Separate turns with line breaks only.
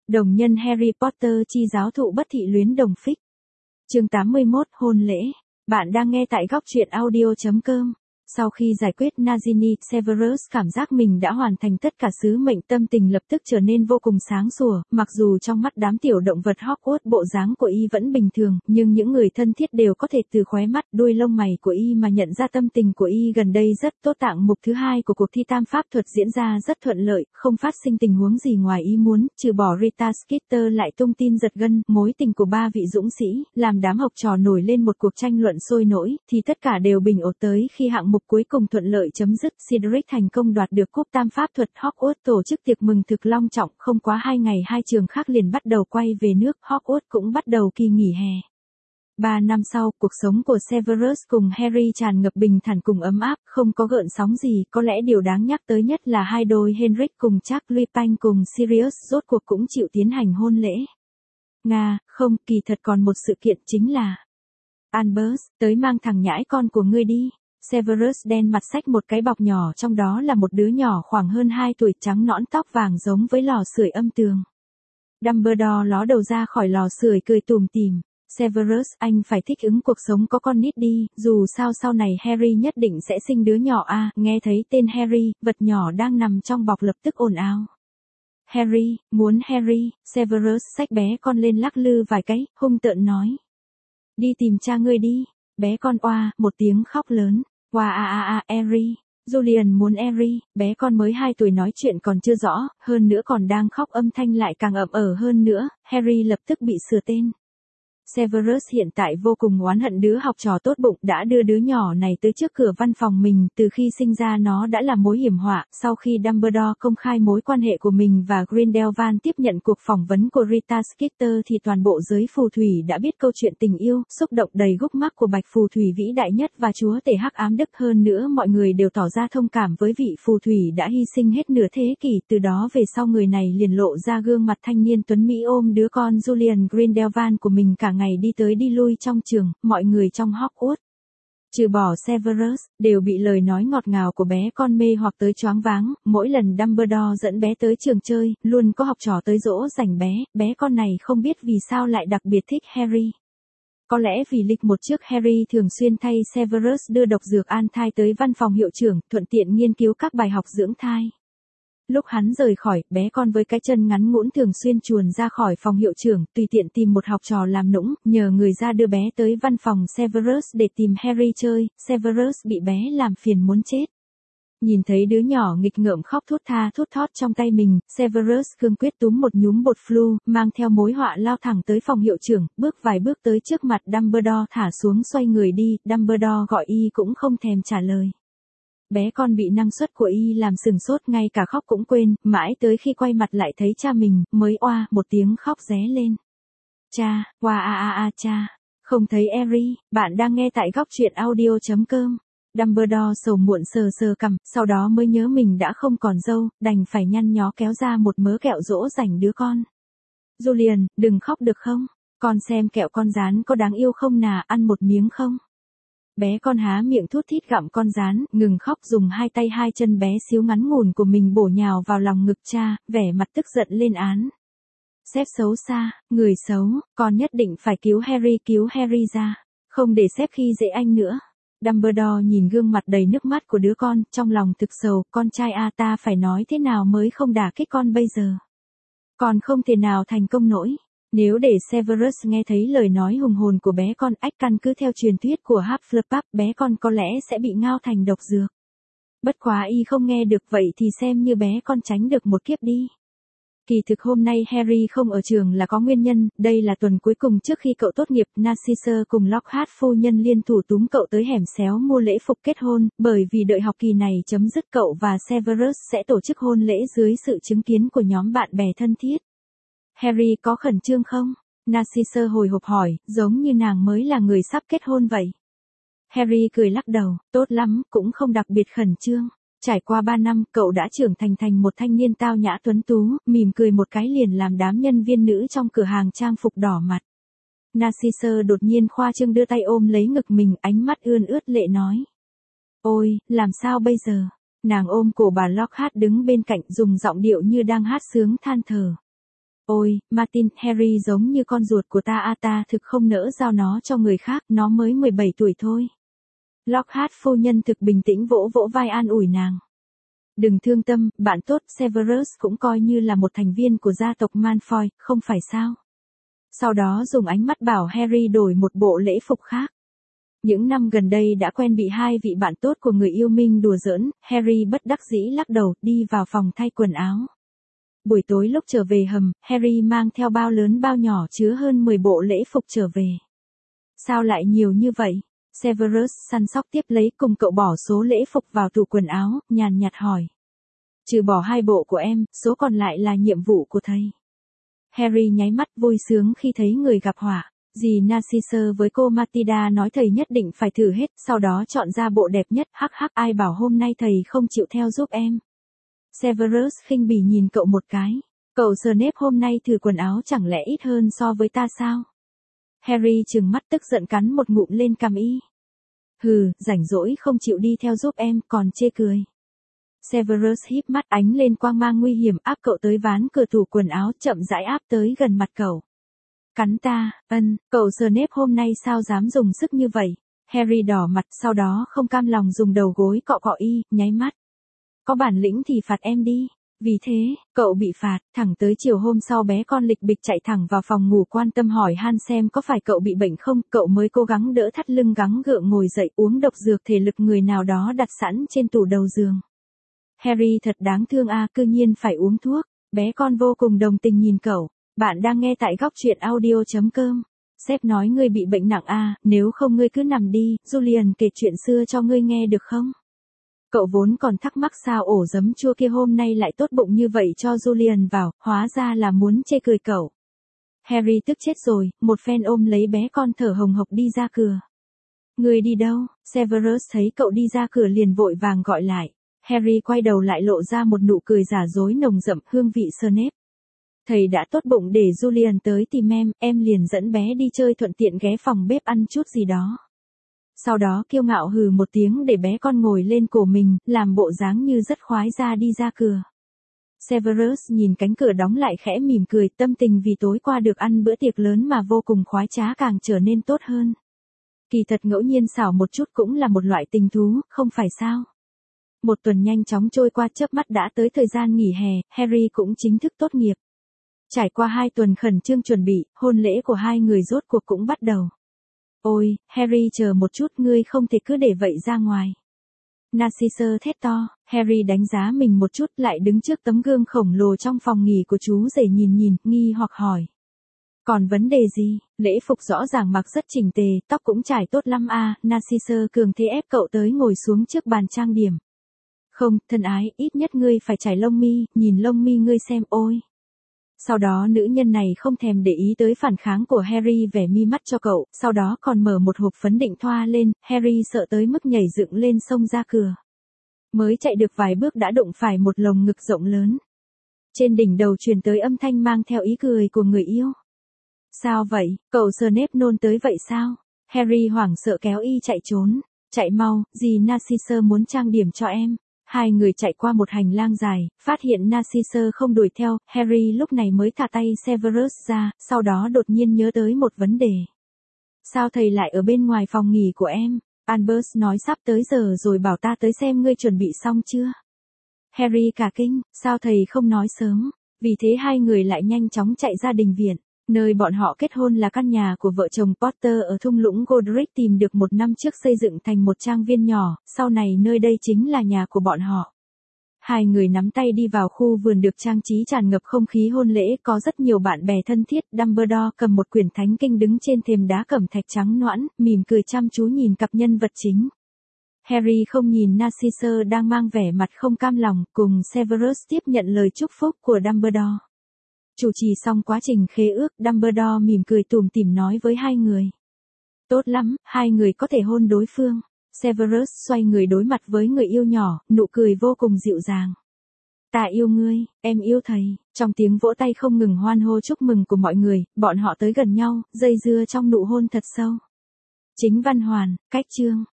Đồng nhân Harry Potter chi giáo thụ bất thị luyến đồng phích. Chương 81 hôn lễ. Bạn đang nghe tại góc truyện audio.com. Sau khi giải quyết Nagini, Severus cảm giác mình đã hoàn thành tất cả sứ mệnh, tâm tình lập tức trở nên vô cùng sáng sủa, mặc dù trong mắt đám tiểu động vật Hogwarts bộ dáng của y vẫn bình thường, nhưng những người thân thiết đều có thể từ khóe mắt, đuôi lông mày của y mà nhận ra tâm tình của y gần đây rất tốt. Tạng mục thứ 2 của cuộc thi tam pháp thuật diễn ra rất thuận lợi, không phát sinh tình huống gì ngoài ý muốn, trừ bỏ Rita Skeeter lại tung tin giật gân, mối tình của ba vị dũng sĩ, làm đám học trò nổi lên một cuộc tranh luận sôi nổi, thì tất cả đều bình ổn tới khi hạng mục cuối cùng thuận lợi chấm dứt. Cedric thành công đoạt được cúp tam pháp thuật. Hogwarts tổ chức tiệc mừng thực long trọng, không quá 2 ngày hai trường khác liền bắt đầu quay về nước, Hogwarts cũng bắt đầu kỳ nghỉ hè. 3 năm sau, cuộc sống của Severus cùng Harry tràn ngập bình thản cùng ấm áp, không có gợn sóng gì. Có lẽ điều đáng nhắc tới nhất là hai đôi Henrik cùng Charles Lupin cùng Sirius rốt cuộc cũng chịu tiến hành hôn lễ. Không, kỳ thật còn một sự kiện chính là Albus, tới mang thằng nhãi con của ngươi đi. Severus đen mặt xách một cái bọc nhỏ, trong đó là một đứa nhỏ khoảng hơn 2 tuổi, trắng nõn, tóc vàng giống với lò sưởi âm tường. Dumbledore ló đầu ra khỏi lò sưởi cười tủm tỉm. Severus, anh phải thích ứng cuộc sống có con nít đi, dù sao sau này Harry nhất định sẽ sinh đứa nhỏ à. Nghe thấy tên Harry, vật nhỏ đang nằm trong bọc lập tức ồn ào. Harry, muốn Harry. Severus xách bé con lên lắc lư vài cái, hung tợn nói. Đi tìm cha ngươi đi. Bé con oa, một tiếng khóc lớn. Oa Harry. Julian muốn Harry, bé con mới 2 tuổi nói chuyện còn chưa rõ, hơn nữa còn đang khóc, âm thanh lại càng ậm ờ hơn nữa. Harry lập tức bị sửa tên. Severus hiện tại vô cùng oán hận đứa học trò tốt bụng đã đưa đứa nhỏ này tới trước cửa văn phòng mình, từ khi sinh ra nó đã là mối hiểm họa. Sau khi Dumbledore công khai mối quan hệ của mình và Grindelwald tiếp nhận cuộc phỏng vấn của Rita Skeeter thì toàn bộ giới phù thủy đã biết câu chuyện tình yêu, xúc động đầy gút mắc của bạch phù thủy vĩ đại nhất và chúa tể hắc ám Đức. Hơn nữa mọi người đều tỏ ra thông cảm với vị phù thủy đã hy sinh hết nửa thế kỷ. Từ đó về sau người này liền lộ ra gương mặt thanh niên tuấn mỹ ôm đứa con Julian Grindelwald của mình cả ngày đi tới đi lui trong trường. Mọi người trong Hogwarts, trừ bỏ Severus, đều bị lời nói ngọt ngào của bé con mê hoặc tới choáng váng. Mỗi lần Dumbledore dẫn bé tới trường chơi, luôn có học trò tới dỗ dành bé con này không biết vì sao lại đặc biệt thích Harry. Có lẽ vì lịch một trước Harry thường xuyên thay Severus đưa độc dược an thai tới văn phòng hiệu trưởng, thuận tiện nghiên cứu các bài học dưỡng thai. Lúc hắn rời khỏi, bé con với cái chân ngắn ngũn thường xuyên chuồn ra khỏi phòng hiệu trưởng, tùy tiện tìm một học trò làm nũng, nhờ người ra đưa bé tới văn phòng Severus để tìm Harry chơi. Severus bị bé làm phiền muốn chết. Nhìn thấy đứa nhỏ nghịch ngợm khóc thút tha thút thót trong tay mình, Severus cương quyết túm một nhúm bột flu, mang theo mối họa lao thẳng tới phòng hiệu trưởng, bước vài bước tới trước mặt Dumbledore thả xuống xoay người đi. Dumbledore gọi y cũng không thèm trả lời. Bé con bị năng suất của y làm sừng sốt, ngay cả khóc cũng quên, mãi tới khi quay mặt lại thấy cha mình, mới oa một tiếng khóc ré lên. Cha, cha, không thấy Harry. Bạn đang nghe tại góc truyện audio.com. Dumbledore sầu muộn sờ sờ cằm, sau đó mới nhớ mình đã không còn dâu, đành phải nhăn nhó kéo ra một mớ kẹo dỗ dành đứa con. Julian, đừng khóc được không? Con xem kẹo con rán có đáng yêu không nà, ăn một miếng không? Bé con há miệng thút thít gặm con rán, ngừng khóc, dùng hai tay hai chân bé xíu ngắn ngủn của mình bổ nhào vào lòng ngực cha, vẻ mặt tức giận lên án. Sếp xấu xa, người xấu, con nhất định phải cứu Harry ra, không để sếp khi dễ anh nữa. Dumbledore nhìn gương mặt đầy nước mắt của đứa con, trong lòng thực sầu, con trai a, ta phải nói thế nào mới không đả kích con bây giờ. Còn không thể nào thành công nổi. Nếu để Severus nghe thấy lời nói hùng hồn của bé con, căn cứ theo truyền thuyết của Hufflepuff, bé con có lẽ sẽ bị ngao thành độc dược. Bất quá y không nghe được, vậy thì xem như bé con tránh được một kiếp đi. Kỳ thực hôm nay Harry không ở trường là có nguyên nhân, đây là tuần cuối cùng trước khi cậu tốt nghiệp. Narcissa cùng Lockhart phu nhân liên thủ túm cậu tới hẻm xéo mua lễ phục kết hôn, bởi vì đợi học kỳ này chấm dứt cậu và Severus sẽ tổ chức hôn lễ dưới sự chứng kiến của nhóm bạn bè thân thiết. Harry có khẩn trương không? Narcissa hồi hộp hỏi, giống như nàng mới là người sắp kết hôn vậy. Harry cười lắc đầu, tốt lắm, cũng không đặc biệt khẩn trương. Trải qua 3 năm, cậu đã trưởng thành một thanh niên tao nhã tuấn tú, mỉm cười một cái liền làm đám nhân viên nữ trong cửa hàng trang phục đỏ mặt. Narcissa đột nhiên khoa trương đưa tay ôm lấy ngực mình, ánh mắt ươn ướt lệ nói. Ôi, làm sao bây giờ? Nàng ôm cổ bà Lockhart đứng bên cạnh, dùng giọng điệu như đang hát sướng than thở. Ôi, Martin, Harry giống như con ruột của ta ta thực không nỡ giao nó cho người khác, nó mới 17 tuổi thôi. Lockhart phu nhân thực bình tĩnh vỗ vỗ vai an ủi nàng. Đừng thương tâm, bạn tốt, Severus cũng coi như là một thành viên của gia tộc Malfoy, không phải sao? Sau đó dùng ánh mắt bảo Harry đổi một bộ lễ phục khác. Những năm gần đây đã quen bị hai vị bạn tốt của người yêu Minh đùa giỡn, Harry bất đắc dĩ lắc đầu, đi vào phòng thay quần áo. Buổi tối lúc trở về hầm, Harry mang theo bao lớn bao nhỏ chứa hơn 10 bộ lễ phục trở về. Sao lại nhiều như vậy? Severus săn sóc tiếp lấy cùng cậu bỏ số lễ phục vào tủ quần áo, nhàn nhạt hỏi. Trừ bỏ 2 bộ của em, số còn lại là nhiệm vụ của thầy. Harry nháy mắt vui sướng khi thấy người gặp họa. Dì Narcissa với cô Matilda nói thầy nhất định phải thử hết, sau đó chọn ra bộ đẹp nhất, hắc ai bảo hôm nay thầy không chịu theo giúp em. Severus khinh bỉ nhìn cậu một cái. Cậu Snape hôm nay thử quần áo chẳng lẽ ít hơn so với ta sao? Harry trừng mắt tức giận cắn một ngụm lên cằm y. Hừ, rảnh rỗi không chịu đi theo giúp em, còn chê cười. Severus híp mắt ánh lên quang mang nguy hiểm áp cậu tới ván cửa tủ quần áo chậm rãi áp tới gần mặt cậu. Cắn ta, cậu Snape hôm nay sao dám dùng sức như vậy? Harry đỏ mặt sau đó không cam lòng dùng đầu gối cọ cọ y, nháy mắt. Có bản lĩnh thì phạt em đi. Vì thế, cậu bị phạt, thẳng tới chiều hôm sau bé con lịch bịch chạy thẳng vào phòng ngủ quan tâm hỏi han xem có phải cậu bị bệnh không, cậu mới cố gắng đỡ thắt lưng gắng gượng ngồi dậy uống độc dược thể lực người nào đó đặt sẵn trên tủ đầu giường. Harry thật đáng thương cư nhiên phải uống thuốc, bé con vô cùng đồng tình nhìn cậu. Bạn đang nghe tại góc truyện audio.com. Sếp nói ngươi bị bệnh nặng nếu không ngươi cứ nằm đi, Julian kể chuyện xưa cho ngươi nghe được không? Cậu vốn còn thắc mắc sao ổ giấm chua kia hôm nay lại tốt bụng như vậy cho Julian vào, hóa ra là muốn chê cười cậu. Harry tức chết rồi, một phen ôm lấy bé con thở hồng hộc đi ra cửa. Ngươi đi đâu? Severus thấy cậu đi ra cửa liền vội vàng gọi lại. Harry quay đầu lại lộ ra một nụ cười giả dối nồng đậm hương vị Snape. Thầy đã tốt bụng để Julian tới tìm em liền dẫn bé đi chơi thuận tiện ghé phòng bếp ăn chút gì đó. Sau đó kiêu ngạo hừ một tiếng để bé con ngồi lên cổ mình, làm bộ dáng như rất khoái ra đi ra cửa. Severus nhìn cánh cửa đóng lại khẽ mỉm cười, tâm tình vì tối qua được ăn bữa tiệc lớn mà vô cùng khoái trá càng trở nên tốt hơn. Kỳ thật ngẫu nhiên xảo một chút cũng là một loại tình thú, không phải sao? Một tuần nhanh chóng trôi qua chớp mắt đã tới thời gian nghỉ hè, Harry cũng chính thức tốt nghiệp. Trải qua 2 tuần khẩn trương chuẩn bị, hôn lễ của hai người rốt cuộc cũng bắt đầu. Ôi, Harry chờ một chút, ngươi không thể cứ để vậy ra ngoài. Narcissa thét to, Harry đánh giá mình một chút lại đứng trước tấm gương khổng lồ trong phòng nghỉ của chú rể nhìn, nghi hoặc hỏi. Còn vấn đề gì? Lễ phục rõ ràng mặc rất chỉnh tề, tóc cũng trải tốt lắm Narcissa cường thế ép cậu tới ngồi xuống trước bàn trang điểm. Không, thân ái, ít nhất ngươi phải chải lông mi, nhìn lông mi ngươi xem ôi. Sau đó nữ nhân này không thèm để ý tới phản kháng của Harry vẽ mi mắt cho cậu, sau đó còn mở một hộp phấn định thoa lên, Harry sợ tới mức nhảy dựng lên xông ra cửa. Mới chạy được vài bước đã đụng phải một lồng ngực rộng lớn. Trên đỉnh đầu truyền tới âm thanh mang theo ý cười của người yêu. Sao vậy, cậu Snape nôn tới vậy sao? Harry hoảng sợ kéo y chạy trốn. Chạy mau, dì Narcissa muốn trang điểm cho em. Hai người chạy qua một hành lang dài, phát hiện Narcissa không đuổi theo, Harry lúc này mới thả tay Severus ra, sau đó đột nhiên nhớ tới một vấn đề. Sao thầy lại ở bên ngoài phòng nghỉ của em? Albus nói sắp tới giờ rồi bảo ta tới xem ngươi chuẩn bị xong chưa? Harry cả kinh, sao thầy không nói sớm? Vì thế hai người lại nhanh chóng chạy ra đình viện. Nơi bọn họ kết hôn là căn nhà của vợ chồng Potter ở thung lũng Godric tìm được 1 năm trước xây dựng thành một trang viên nhỏ, sau này nơi đây chính là nhà của bọn họ. Hai người nắm tay đi vào khu vườn được trang trí tràn ngập không khí hôn lễ, có rất nhiều bạn bè thân thiết, Dumbledore cầm một quyển thánh kinh đứng trên thềm đá cẩm thạch trắng nõn, mỉm cười chăm chú nhìn cặp nhân vật chính. Harry không nhìn Narcissa đang mang vẻ mặt không cam lòng, cùng Severus tiếp nhận lời chúc phúc của Dumbledore. Chủ trì xong quá trình khế ước, Dumbledore mỉm cười tủm tỉm nói với hai người. Tốt lắm, hai người có thể hôn đối phương. Severus xoay người đối mặt với người yêu nhỏ, nụ cười vô cùng dịu dàng. Ta yêu ngươi, em yêu thầy. Trong tiếng vỗ tay không ngừng hoan hô chúc mừng của mọi người, bọn họ tới gần nhau, dây dưa trong nụ hôn thật sâu. Chính văn hoàn, cách chương.